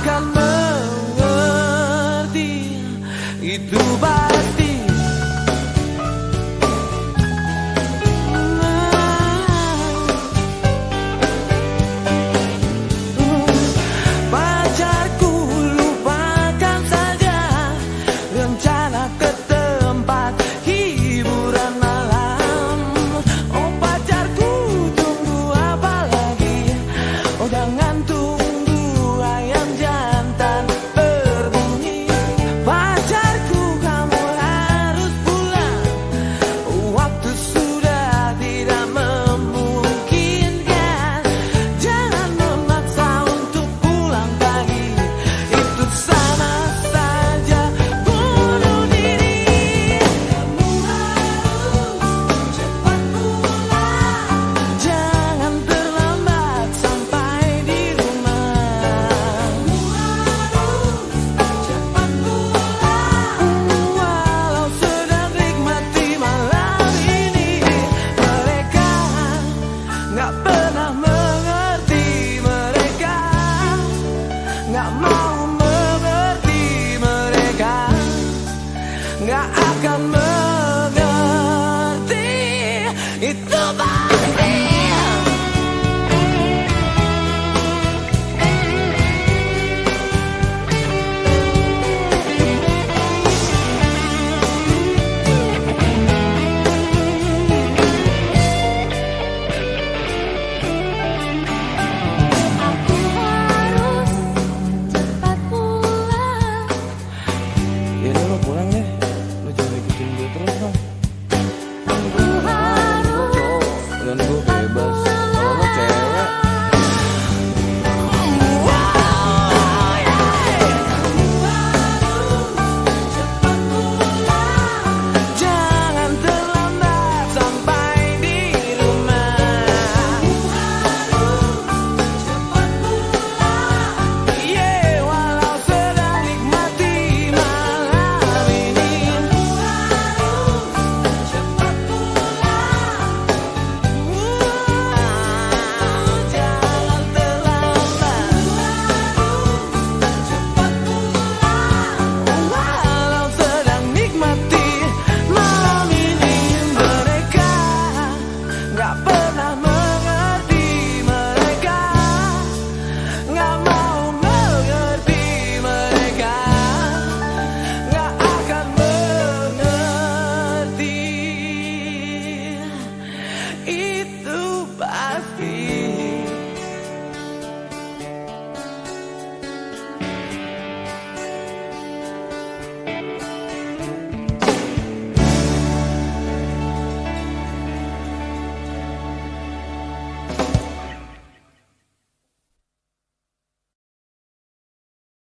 akan mengerti, itu pasti. Pacarku, lupakan saja rencana ke tempat hiburan malam. Oh pacarku, tunggu apa lagi? Oh jangan tunggu ayam jantan berbunyi. Pacarku, kamu harus pulang, waktu sudah tidak memungkinkan. Jangan memaksa untuk pulang pagi, itu sama saja bunuh diri. Kamu harus cepat pulang, jangan terlambat sampai di rumah. Kamu harus cepat pulang, walau sedang nikmati malam ini. Mereka nggak pernah mengerti, mereka nggak mau mengerti, mereka nggak